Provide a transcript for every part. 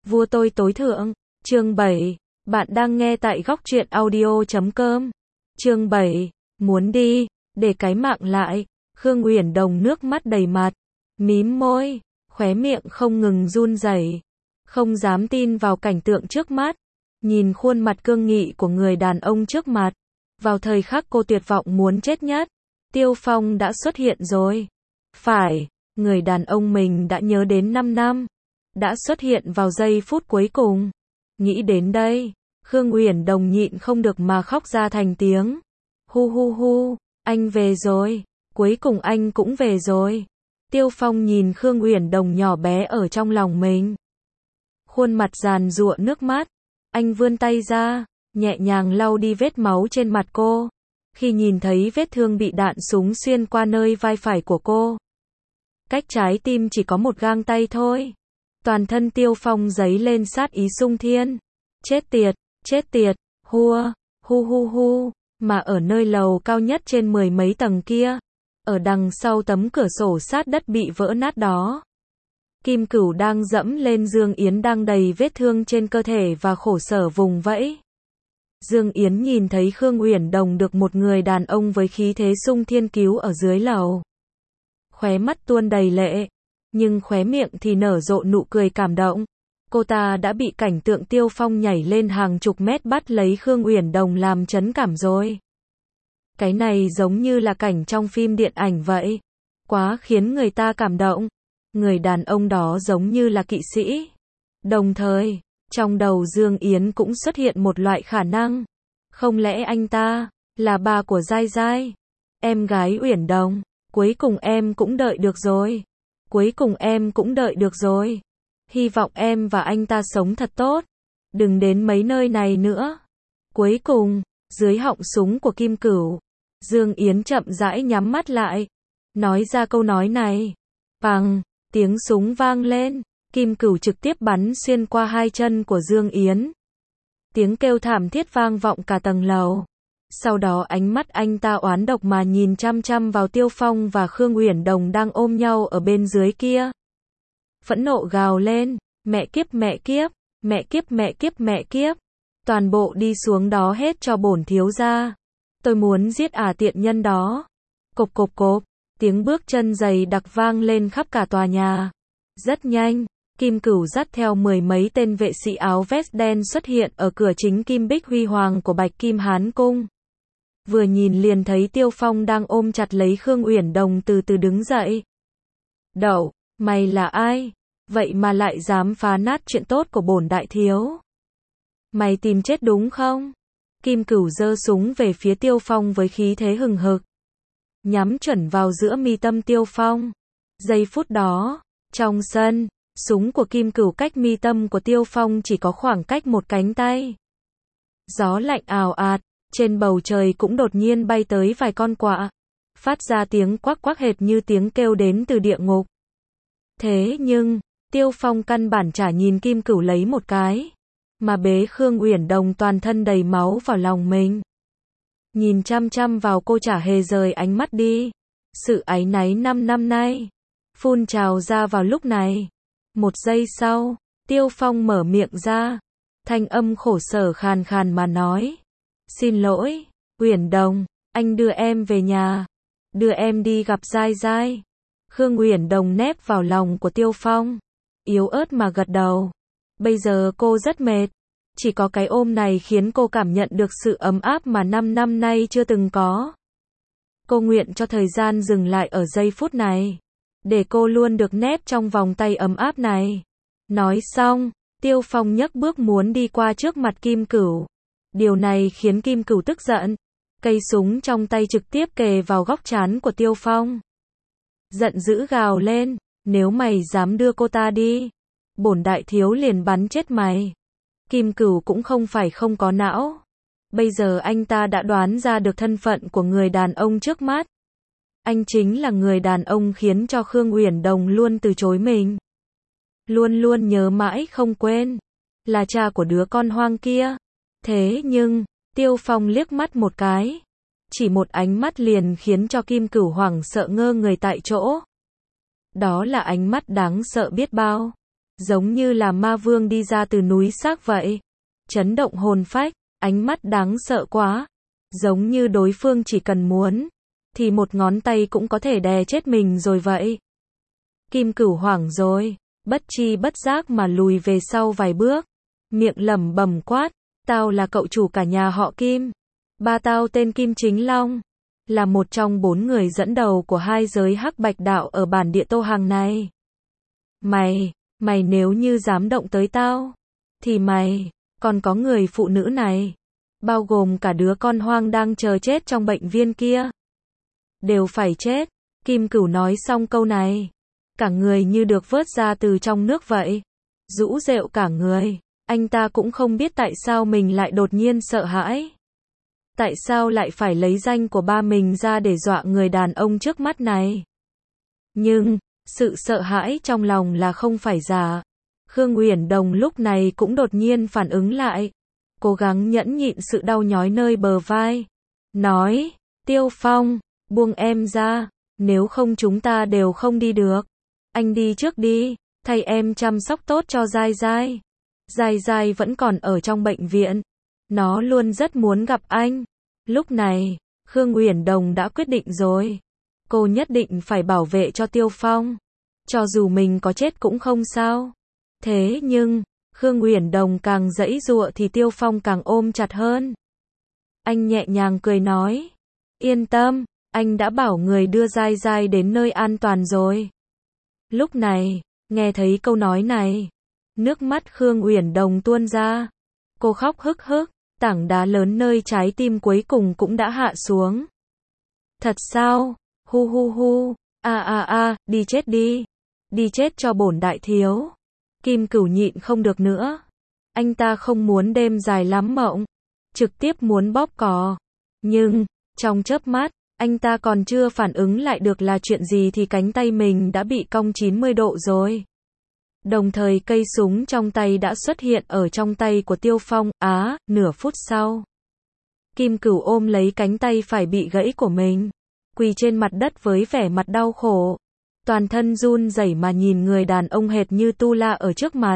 Vua tôi tối thượng, chương 7, bạn đang nghe tại góc truyện audio.com. Chương 7, muốn đi, để cái mạng lại. Khương Uyển Đồng nước mắt đầy mặt, mím môi, khóe miệng không ngừng run rẩy, không dám tin vào cảnh tượng trước mắt. Nhìn khuôn mặt cương nghị của người đàn ông trước mặt, vào thời khắc cô tuyệt vọng muốn chết nhất, Tiêu Phong đã xuất hiện rồi. Phải, người đàn ông mình đã nhớ đến 5 năm, đã xuất hiện vào giây phút cuối cùng. Nghĩ đến đây, Khương Uyển Đồng nhịn không được mà khóc ra thành tiếng. Hu hu hu, anh về rồi, cuối cùng anh cũng về rồi. Tiêu Phong nhìn Khương Uyển Đồng nhỏ bé ở trong lòng mình, khuôn mặt giàn giụa nước mắt. Anh vươn tay ra, nhẹ nhàng lau đi vết máu trên mặt cô. Khi nhìn thấy vết thương bị đạn súng xuyên qua nơi vai phải của cô, cách trái tim chỉ có một gang tay thôi. Toàn thân Tiêu Phong dấy lên sát ý xung thiên. Chết tiệt, hua, hu hu hu, mà ở nơi lầu cao nhất trên 10 mấy tầng kia, ở đằng sau tấm cửa sổ sát đất bị vỡ nát đó, Kim Cửu đang dẫm lên Dương Yến đang đầy vết thương trên cơ thể và khổ sở vùng vẫy. Dương Yến nhìn thấy Khương Uyển Đồng được một người đàn ông với khí thế xung thiên cứu ở dưới lầu, khóe mắt tuôn đầy lệ, nhưng khóe miệng thì nở rộ nụ cười cảm động. Cô ta đã bị cảnh tượng Tiêu Phong nhảy lên hàng chục mét bắt lấy Khương Uyển Đồng làm chấn cảm rồi. Cái này giống như là cảnh trong phim điện ảnh vậy, quá khiến người ta cảm động. Người đàn ông đó giống như là kỵ sĩ. Đồng thời, trong đầu Dương Yến cũng xuất hiện một loại khả năng. Không lẽ anh ta là ba của Giai Giai, em gái Uyển Đồng? Cuối cùng em cũng đợi được rồi. Hy vọng em và anh ta sống thật tốt, đừng đến mấy nơi này nữa. Cuối cùng, dưới họng súng của Kim Cửu, Dương Yến chậm rãi nhắm mắt lại, nói ra câu nói này. Bằng, tiếng súng vang lên, Kim Cửu trực tiếp bắn xuyên qua hai chân của Dương Yến. Tiếng kêu thảm thiết vang vọng cả tầng lầu. Sau đó ánh mắt anh ta oán độc mà nhìn chăm chăm vào Tiêu Phong và Khương Uyển Đồng đang ôm nhau ở bên dưới kia. Phẫn nộ gào lên, mẹ kiếp, toàn bộ đi xuống đó hết cho bổn thiếu gia. Tôi muốn giết tiện nhân đó. Cộp cộp cộp, tiếng bước chân dày đặc vang lên khắp cả tòa nhà. Rất nhanh, Kim Cửu dắt theo 10 mấy tên vệ sĩ áo vest đen xuất hiện ở cửa chính kim bích huy hoàng của Bạch Kim Hán Cung. Vừa nhìn liền thấy Tiêu Phong đang ôm chặt lấy Khương Uyển Đồng từ từ đứng dậy. Đậu, mày là ai? Vậy mà lại dám phá nát chuyện tốt của bổn đại thiếu. Mày tìm chết đúng không? Kim Cửu giơ súng về phía Tiêu Phong với khí thế hừng hực, nhắm chuẩn vào giữa mi tâm Tiêu Phong. Giây phút đó, trong sân, súng của Kim Cửu cách mi tâm của Tiêu Phong chỉ có khoảng cách một cánh tay. Gió lạnh ào ạt, trên bầu trời cũng đột nhiên bay tới vài con quạ, phát ra tiếng quắc quắc hệt như tiếng kêu đến từ địa ngục. Thế nhưng, Tiêu Phong căn bản chả nhìn Kim Cửu lấy một cái, mà bế Khương Uyển Đồng toàn thân đầy máu vào lòng mình. Nhìn chăm chăm vào cô chả hề rời ánh mắt đi. Sự áy náy 5 năm nay phun trào ra vào lúc này. Một giây sau, Tiêu Phong mở miệng ra, thanh âm khổ sở khàn khàn mà nói. Xin lỗi, Uyển Đồng, anh đưa em về nhà, đưa em đi gặp Giai Giai. Khương Uyển Đồng nép vào lòng của Tiêu Phong, yếu ớt mà gật đầu. Bây giờ cô rất mệt, chỉ có cái ôm này khiến cô cảm nhận được sự ấm áp mà 5 năm nay chưa từng có. Cô nguyện cho thời gian dừng lại ở giây phút này, để cô luôn được nép trong vòng tay ấm áp này. Nói xong, Tiêu Phong nhấc bước muốn đi qua trước mặt Kim Cửu. Điều này khiến Kim Cửu tức giận, cây súng trong tay trực tiếp kề vào góc trán của Tiêu Phong. Giận dữ gào lên, nếu mày dám đưa cô ta đi, bổn đại thiếu liền bắn chết mày. Kim Cửu cũng không phải không có não. Bây giờ anh ta đã đoán ra được thân phận của người đàn ông trước mắt. Anh chính là người đàn ông khiến cho Khương Uyển Đồng luôn từ chối mình, luôn luôn nhớ mãi không quên, là cha của đứa con hoang kia. Thế nhưng, Tiêu Phong liếc mắt một cái, chỉ một ánh mắt liền khiến cho Kim Cửu hoảng sợ ngơ người tại chỗ. Đó là ánh mắt đáng sợ biết bao. giống như là ma vương đi ra từ núi xác vậy. Chấn động hồn phách, ánh mắt đáng sợ quá. Giống như đối phương chỉ cần muốn, thì một ngón tay cũng có thể đè chết mình rồi vậy. Kim Cửu hoảng rồi, bất chi bất giác mà lùi về sau vài bước. Miệng lẩm bẩm quát, tao là cậu chủ cả nhà họ Kim. Ba tao tên Kim Chính Long, là một trong 4 người dẫn đầu của 2 giới Hắc Bạch đạo ở bản địa Tô Hàng này. Mày nếu như dám động tới tao, thì mày, còn có người phụ nữ này, bao gồm cả đứa con hoang đang chờ chết trong bệnh viện kia, đều phải chết. Kim Cửu nói xong câu này, cả người như được vớt ra từ trong nước vậy. Rũ rệu cả người, anh ta cũng không biết tại sao mình lại đột nhiên sợ hãi. Tại sao lại phải lấy danh của ba mình ra để dọa người đàn ông trước mắt này. Nhưng, sự sợ hãi trong lòng là không phải giả. Khương Uyển Đồng lúc này cũng đột nhiên phản ứng lại. Cố gắng nhẫn nhịn sự đau nhói nơi bờ vai. Nói, Tiêu Phong, buông em ra, nếu không chúng ta đều không đi được. Anh đi trước đi, thay em chăm sóc tốt cho Giai Giai. Giai Giai vẫn còn ở trong bệnh viện. Nó luôn rất muốn gặp anh. Lúc này, Khương Uyển Đồng đã quyết định rồi. Cô nhất định phải bảo vệ cho Tiêu Phong. Cho dù mình có chết cũng không sao. Thế nhưng, Khương Uyển Đồng càng giãy giụa thì Tiêu Phong càng ôm chặt hơn. Anh nhẹ nhàng cười nói. Yên tâm, anh đã bảo người đưa Giai Giai đến nơi an toàn rồi. Lúc này, nghe thấy câu nói này, nước mắt Khương Uyển Đồng tuôn ra. Cô khóc hức hức, tảng đá lớn nơi trái tim cuối cùng cũng đã hạ xuống. Thật sao? Hu hu hu, đi chết đi. Đi chết cho bổn đại thiếu. Kim Cửu nhịn không được nữa. Anh ta không muốn đêm dài lắm mộng, trực tiếp muốn bóp cò. Nhưng, trong chớp mắt, anh ta còn chưa phản ứng lại được là chuyện gì thì cánh tay mình đã bị cong 90 độ rồi. Đồng thời cây súng trong tay đã xuất hiện ở trong tay của Tiêu Phong. Nửa phút sau, Kim Cửu ôm lấy cánh tay phải bị gãy của mình, quỳ trên mặt đất với vẻ mặt đau khổ. Toàn thân run rẩy mà nhìn người đàn ông hệt như tu la ở trước mặt.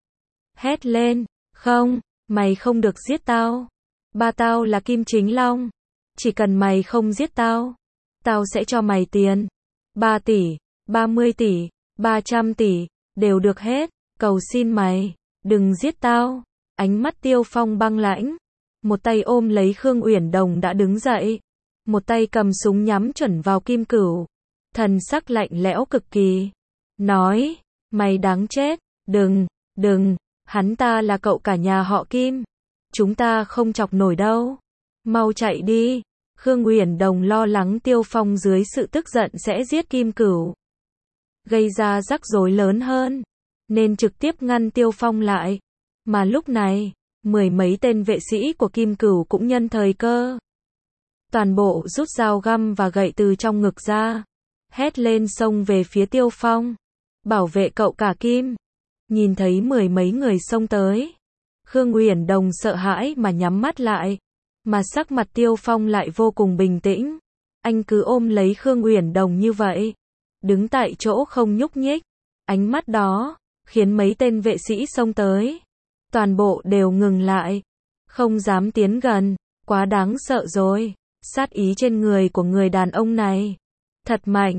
Hét lên, không, mày không được giết tao. Ba tao là Kim Chính Long. Chỉ cần mày không giết tao, tao sẽ cho mày tiền. 3 tỷ, 30 tỷ, 300 tỷ, đều được hết. Cầu xin mày, đừng giết tao. Ánh mắt Tiêu Phong băng lãnh. Một tay ôm lấy Khương Uyển Đồng đã đứng dậy. Một tay cầm súng nhắm chuẩn vào Kim Cửu. Thần sắc lạnh lẽo cực kỳ. Nói, mày đáng chết. Đừng, hắn ta là cậu cả nhà họ Kim. Chúng ta không chọc nổi đâu. Mau chạy đi. Khương Uyển Đồng lo lắng Tiêu Phong dưới sự tức giận sẽ giết Kim Cửu, gây ra rắc rối lớn hơn, nên trực tiếp ngăn Tiêu Phong lại. Mà lúc này, 10 mấy tên vệ sĩ của Kim Cửu cũng nhân thời cơ. Toàn bộ rút dao găm và gậy từ trong ngực ra, hét lên xông về phía Tiêu Phong. Bảo vệ cậu cả Kim. Nhìn thấy 10 mấy người xông tới, Khương Uyển Đồng sợ hãi mà nhắm mắt lại. Mà sắc mặt Tiêu Phong lại vô cùng bình tĩnh. Anh cứ ôm lấy Khương Uyển Đồng như vậy, đứng tại chỗ không nhúc nhích. Ánh mắt đó khiến mấy tên vệ sĩ xông tới, toàn bộ đều ngừng lại, không dám tiến gần. Quá đáng sợ rồi. Sát ý trên người của người đàn ông này thật mạnh.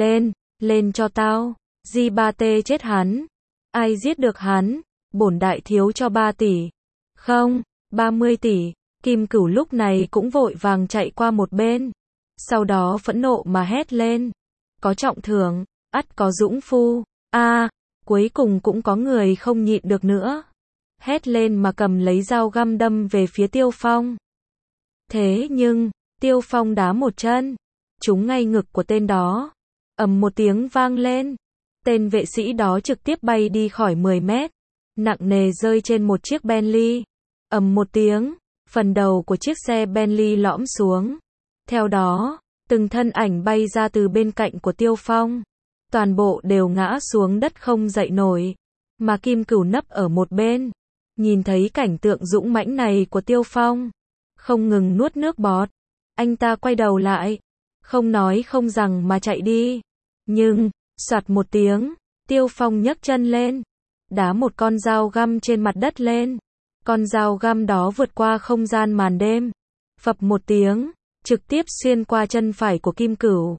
Lên cho tao. G3T chết hắn. Ai giết được hắn, bổn đại thiếu cho 3 tỷ. Không, 30 tỷ. Kim Cửu lúc này cũng vội vàng chạy qua một bên. Sau đó phẫn nộ mà hét lên. Có trọng thưởng, ắt có dũng phu. Cuối cùng cũng có người không nhịn được nữa. Hét lên mà cầm lấy dao găm đâm về phía Tiêu Phong. Thế nhưng, Tiêu Phong đá một chân, trúng ngay ngực của tên đó. Ầm một tiếng vang lên. Tên vệ sĩ đó trực tiếp bay đi khỏi 10 mét. Nặng nề rơi trên một chiếc Bentley. Ầm một tiếng. Phần đầu của chiếc xe Bentley lõm xuống. Theo đó, từng thân ảnh bay ra từ bên cạnh của Tiêu Phong. Toàn bộ đều ngã xuống đất không dậy nổi. Mà Kim Cửu nấp ở một bên. Nhìn thấy cảnh tượng dũng mãnh này của Tiêu Phong, không ngừng nuốt nước bọt. Anh ta quay đầu lại, không nói không rằng mà chạy đi. Nhưng, soạt một tiếng, Tiêu Phong nhấc chân lên. đá một con dao găm trên mặt đất lên. Con dao găm đó vượt qua không gian màn đêm, phập một tiếng, trực tiếp xuyên qua chân phải của Kim Cửu.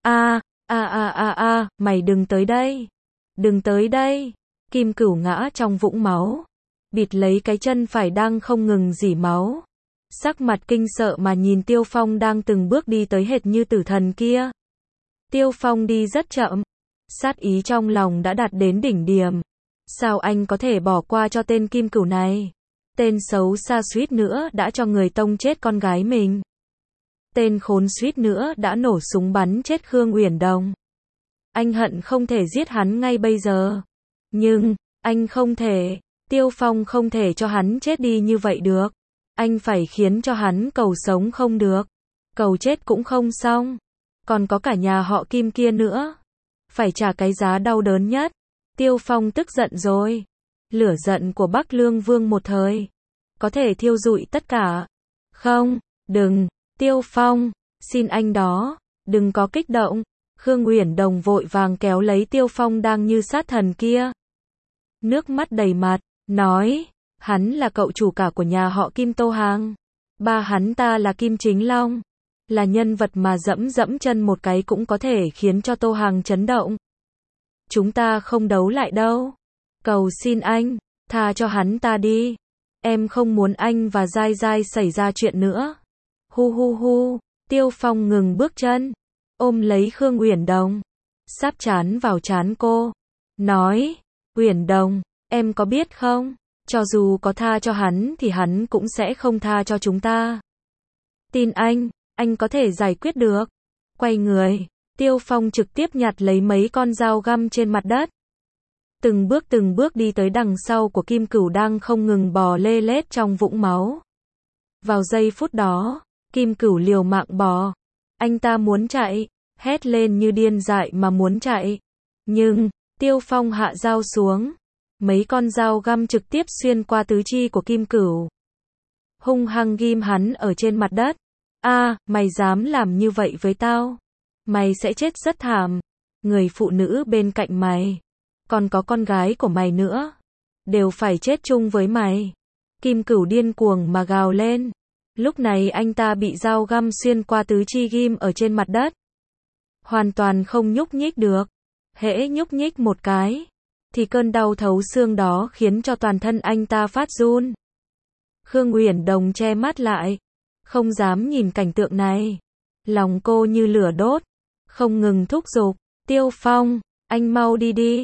Mày đừng tới đây. Đừng tới đây. Kim Cửu ngã trong vũng máu, bịt lấy cái chân phải đang không ngừng rỉ máu. Sắc mặt kinh sợ mà nhìn Tiêu Phong đang từng bước đi tới hệt như tử thần kia. Tiêu Phong đi rất chậm, sát ý trong lòng đã đạt đến đỉnh điểm. Sao anh có thể bỏ qua cho tên Kim Cửu này? Tên xấu xa suýt nữa đã cho người tông chết con gái mình. Tên khốn suýt nữa đã nổ súng bắn chết Khương Uyển Đồng. Anh hận không thể giết hắn ngay bây giờ. Nhưng, anh không thể. Tiêu Phong không thể cho hắn chết đi như vậy được. Anh phải khiến cho hắn cầu sống không được, cầu chết cũng không xong. Còn có cả nhà họ Kim kia nữa. Phải trả cái giá đau đớn nhất. Tiêu Phong tức giận rồi. Lửa giận của Bắc Lương Vương một thời có thể thiêu rụi tất cả. Không, đừng, Tiêu Phong, xin anh đó, đừng có kích động. Khương Uyển Đồng vội vàng kéo lấy Tiêu Phong đang như sát thần kia. Nước mắt đầy mặt, nói, hắn là cậu chủ cả của nhà họ Kim Tô Hàng. Ba hắn ta là Kim Chính Long, là nhân vật mà dẫm chân một cái cũng có thể khiến cho Tô Hàng chấn động. Chúng ta không đấu lại đâu. Cầu xin anh, tha cho hắn ta đi. Em không muốn anh và Giai Giai xảy ra chuyện nữa. Hu. Tiêu Phong ngừng bước chân, ôm lấy Khương Uyển Đồng, sáp chán vào trán cô, nói, Uyển Đồng, em có biết không, cho dù có tha cho hắn thì hắn cũng sẽ không tha cho chúng ta. Tin anh có thể giải quyết được. Quay người, Tiêu Phong trực tiếp nhặt lấy mấy con dao găm trên mặt đất. Từng bước đi tới đằng sau của Kim Cửu đang không ngừng bò lê lết trong vũng máu. Vào giây phút đó, Kim Cửu liều mạng bò. Anh ta muốn chạy, hét lên như điên dại mà muốn chạy. Nhưng, Tiêu Phong hạ dao xuống. Mấy con dao găm trực tiếp xuyên qua tứ chi của Kim Cửu, hung hăng ghim hắn ở trên mặt đất. Mày dám làm như vậy với tao? Mày sẽ chết rất thảm. Người phụ nữ bên cạnh mày, còn có con gái của mày nữa, đều phải chết chung với mày. Kim Cửu điên cuồng mà gào lên. Lúc này anh ta bị dao găm xuyên qua tứ chi ghim ở trên mặt đất, hoàn toàn không nhúc nhích được. Hễ nhúc nhích một cái, thì cơn đau thấu xương đó khiến cho toàn thân anh ta phát run. Khương Uyển Đồng che mắt lại, không dám nhìn cảnh tượng này. Lòng cô như lửa đốt, không ngừng thúc giục, Tiêu Phong, anh mau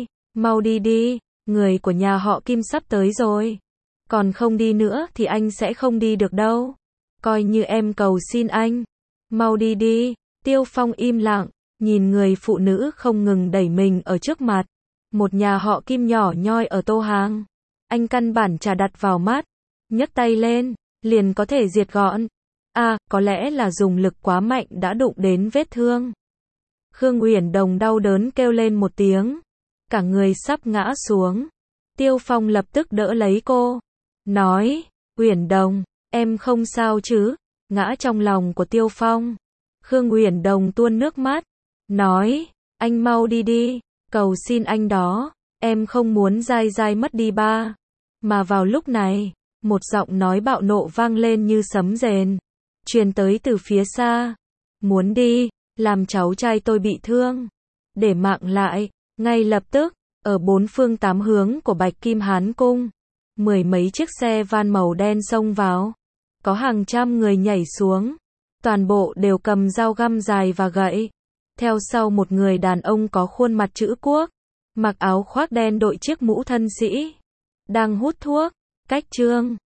đi đi, người của nhà họ Kim sắp tới rồi. Còn không đi nữa thì anh sẽ không đi được đâu. Coi như em cầu xin anh, mau đi đi. Tiêu Phong im lặng, nhìn người phụ nữ không ngừng đẩy mình ở trước mặt. Một nhà họ Kim nhỏ nhoi ở Tô Hàng, anh căn bản chả đặt vào mắt, nhấc tay lên, liền có thể diệt gọn. Có lẽ là dùng lực quá mạnh đã đụng đến vết thương. Khương Uyển Đồng đau đớn kêu lên một tiếng, cả người sắp ngã xuống. Tiêu Phong lập tức đỡ lấy cô, nói, Uyển Đồng, em không sao chứ? Ngã trong lòng của Tiêu Phong. Khương Uyển Đồng tuôn nước mắt, nói, anh mau đi đi, cầu xin anh đó, em không muốn Giai Giai mất đi ba. Mà vào lúc này, một giọng nói bạo nộ vang lên như sấm rền, truyền tới từ phía xa. Muốn đi, làm cháu trai tôi bị thương, để mạng lại. Ngay lập tức, ở bốn phương tám hướng của Bạch Kim Hán Cung, 10 mấy chiếc xe van màu đen xông vào. Có hàng trăm người nhảy xuống, toàn bộ đều cầm dao găm dài và gậy. Theo sau một người đàn ông có khuôn mặt chữ quốc, mặc áo khoác đen đội chiếc mũ thân sĩ, đang hút thuốc. Cách Trương